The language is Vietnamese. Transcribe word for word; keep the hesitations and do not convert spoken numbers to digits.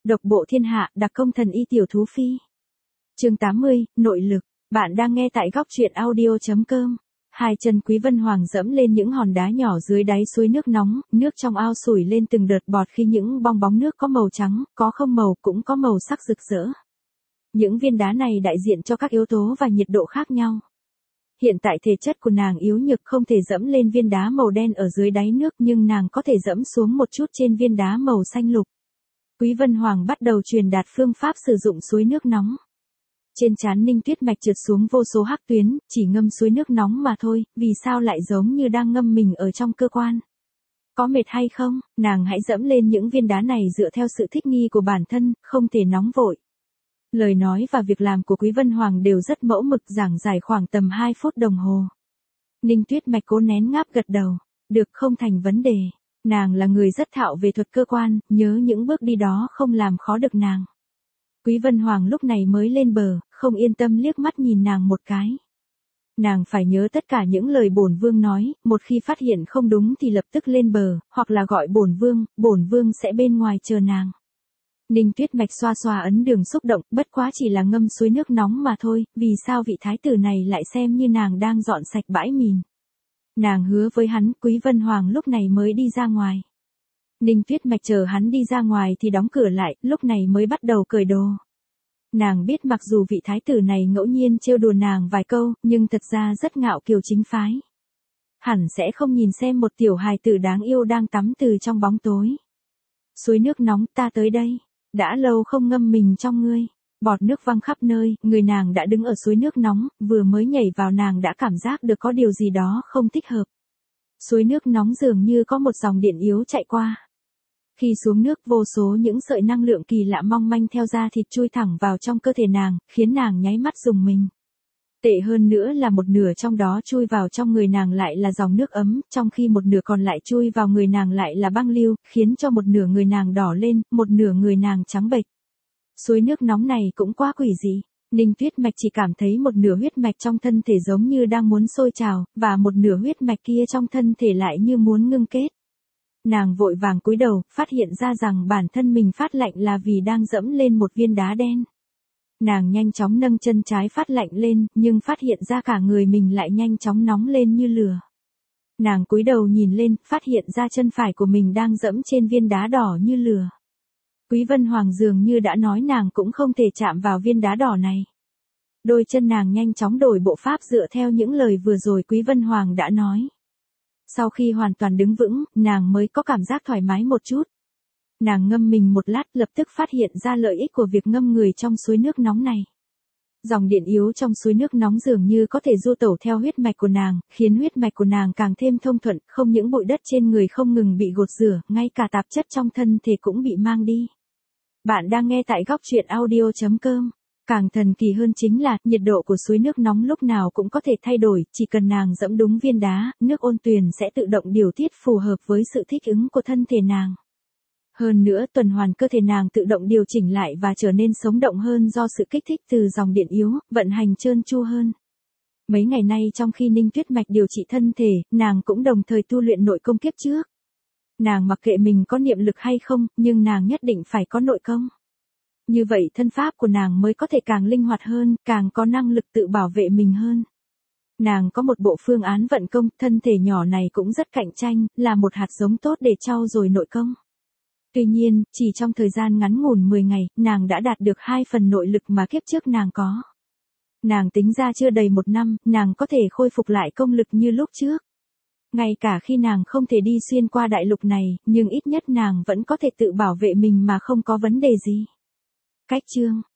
Độc bộ thiên hạ, đặc công thần y tiểu thú phi. Chương tám mươi, nội lực. Bạn đang nghe tại góc truyện audio chấm com. Hai chân Quý Vân Hoàng dẫm lên những hòn đá nhỏ dưới đáy suối nước nóng, nước trong ao sủi lên từng đợt bọt khi những bong bóng nước có màu trắng, có không màu cũng có màu sắc rực rỡ. Những viên đá này đại diện cho các yếu tố và nhiệt độ khác nhau. Hiện tại thể chất của nàng yếu nhược không thể dẫm lên viên đá màu đen ở dưới đáy nước, nhưng nàng có thể dẫm xuống một chút trên viên đá màu xanh lục. Quý Vân Hoàng bắt đầu truyền đạt phương pháp sử dụng suối nước nóng. Trên trán Ninh Tuyết Mạch trượt xuống vô số hắc tuyến, chỉ ngâm suối nước nóng mà thôi, vì sao lại giống như đang ngâm mình ở trong cơ quan? Có mệt hay không? Nàng hãy dẫm lên những viên đá này dựa theo sự thích nghi của bản thân, không thể nóng vội. Lời nói và việc làm của Quý Vân Hoàng đều rất mẫu mực, giảng giải khoảng tầm hai phút đồng hồ. Ninh Tuyết Mạch cố nén ngáp gật đầu, được, không thành vấn đề. Nàng là người rất thạo về thuật cơ quan, nhớ những bước đi đó không làm khó được nàng. Quý Vân Hoàng lúc này mới lên bờ, không yên tâm liếc mắt nhìn nàng một cái. Nàng phải nhớ tất cả những lời bổn vương nói, một khi phát hiện không đúng thì lập tức lên bờ, hoặc là gọi bổn vương, bổn vương sẽ bên ngoài chờ nàng. Ninh Tuyết Mạch xoa xoa ấn đường xúc động, bất quá chỉ là ngâm suối nước nóng mà thôi, vì sao vị thái tử này lại xem như nàng đang dọn sạch bãi mìn. Nàng hứa với hắn, Quý Vân Hoàng lúc này mới đi ra ngoài. Ninh Tuyết Mạch chờ hắn đi ra ngoài thì đóng cửa lại, lúc này mới bắt đầu cởi đồ. Nàng biết mặc dù vị thái tử này ngẫu nhiên trêu đùa nàng vài câu, nhưng thật ra rất ngạo kiều chính phái. Hẳn sẽ không nhìn xem một tiểu hài tử đáng yêu đang tắm từ trong bóng tối. Suối nước nóng, ta tới đây. Đã lâu không ngâm mình trong ngươi. Bọt nước văng khắp nơi, người nàng đã đứng ở suối nước nóng, vừa mới nhảy vào nàng đã cảm giác được có điều gì đó không thích hợp. Suối nước nóng dường như có một dòng điện yếu chạy qua. Khi xuống nước, vô số những sợi năng lượng kỳ lạ mong manh theo da thịt chui thẳng vào trong cơ thể nàng, khiến nàng nháy mắt rùng mình. Tệ hơn nữa là một nửa trong đó chui vào trong người nàng lại là dòng nước ấm, trong khi một nửa còn lại chui vào người nàng lại là băng lưu, khiến cho một nửa người nàng đỏ lên, một nửa người nàng trắng bệch. Suối nước nóng này cũng quá quỷ dị. Ninh Tuyết Mạch chỉ cảm thấy một nửa huyết mạch trong thân thể giống như đang muốn sôi trào, và một nửa huyết mạch kia trong thân thể lại như muốn ngưng kết. Nàng vội vàng cúi đầu, phát hiện ra rằng bản thân mình phát lạnh là vì đang dẫm lên một viên đá đen. Nàng nhanh chóng nâng chân trái phát lạnh lên, nhưng phát hiện ra cả người mình lại nhanh chóng nóng lên như lửa. Nàng cúi đầu nhìn lên, phát hiện ra chân phải của mình đang dẫm trên viên đá đỏ như lửa. Quý Vân Hoàng dường như đã nói nàng cũng không thể chạm vào viên đá đỏ này. Đôi chân nàng nhanh chóng đổi bộ pháp dựa theo những lời vừa rồi Quý Vân Hoàng đã nói. Sau khi hoàn toàn đứng vững, nàng mới có cảm giác thoải mái một chút. Nàng ngâm mình một lát, lập tức phát hiện ra lợi ích của việc ngâm người trong suối nước nóng này. Dòng điện yếu trong suối nước nóng dường như có thể du tẩu theo huyết mạch của nàng, khiến huyết mạch của nàng càng thêm thông thuận, không những bụi đất trên người không ngừng bị gột rửa, ngay cả tạp chất trong thân thể cũng bị mang đi. Bạn đang nghe tại góc truyện audio chấm com. Càng thần kỳ hơn chính là, nhiệt độ của suối nước nóng lúc nào cũng có thể thay đổi, chỉ cần nàng dẫm đúng viên đá, nước ôn tuyền sẽ tự động điều tiết phù hợp với sự thích ứng của thân thể nàng. Hơn nữa, tuần hoàn cơ thể nàng tự động điều chỉnh lại và trở nên sống động hơn do sự kích thích từ dòng điện yếu, vận hành trơn tru hơn. Mấy ngày nay trong khi Ninh Tuyết Mạch điều trị thân thể, nàng cũng đồng thời tu luyện nội công kiếp trước. Nàng mặc kệ mình có niệm lực hay không, nhưng nàng nhất định phải có nội công. Như vậy thân pháp của nàng mới có thể càng linh hoạt hơn, càng có năng lực tự bảo vệ mình hơn. Nàng có một bộ phương án vận công, thân thể nhỏ này cũng rất cạnh tranh, là một hạt giống tốt để trau dồi nội công. Tuy nhiên, chỉ trong thời gian ngắn ngủn mười ngày, nàng đã đạt được hai phần nội lực mà kiếp trước nàng có. Nàng tính ra chưa đầy một năm, nàng có thể khôi phục lại công lực như lúc trước. Ngay cả khi nàng không thể đi xuyên qua đại lục này, nhưng ít nhất nàng vẫn có thể tự bảo vệ mình mà không có vấn đề gì. Cách chương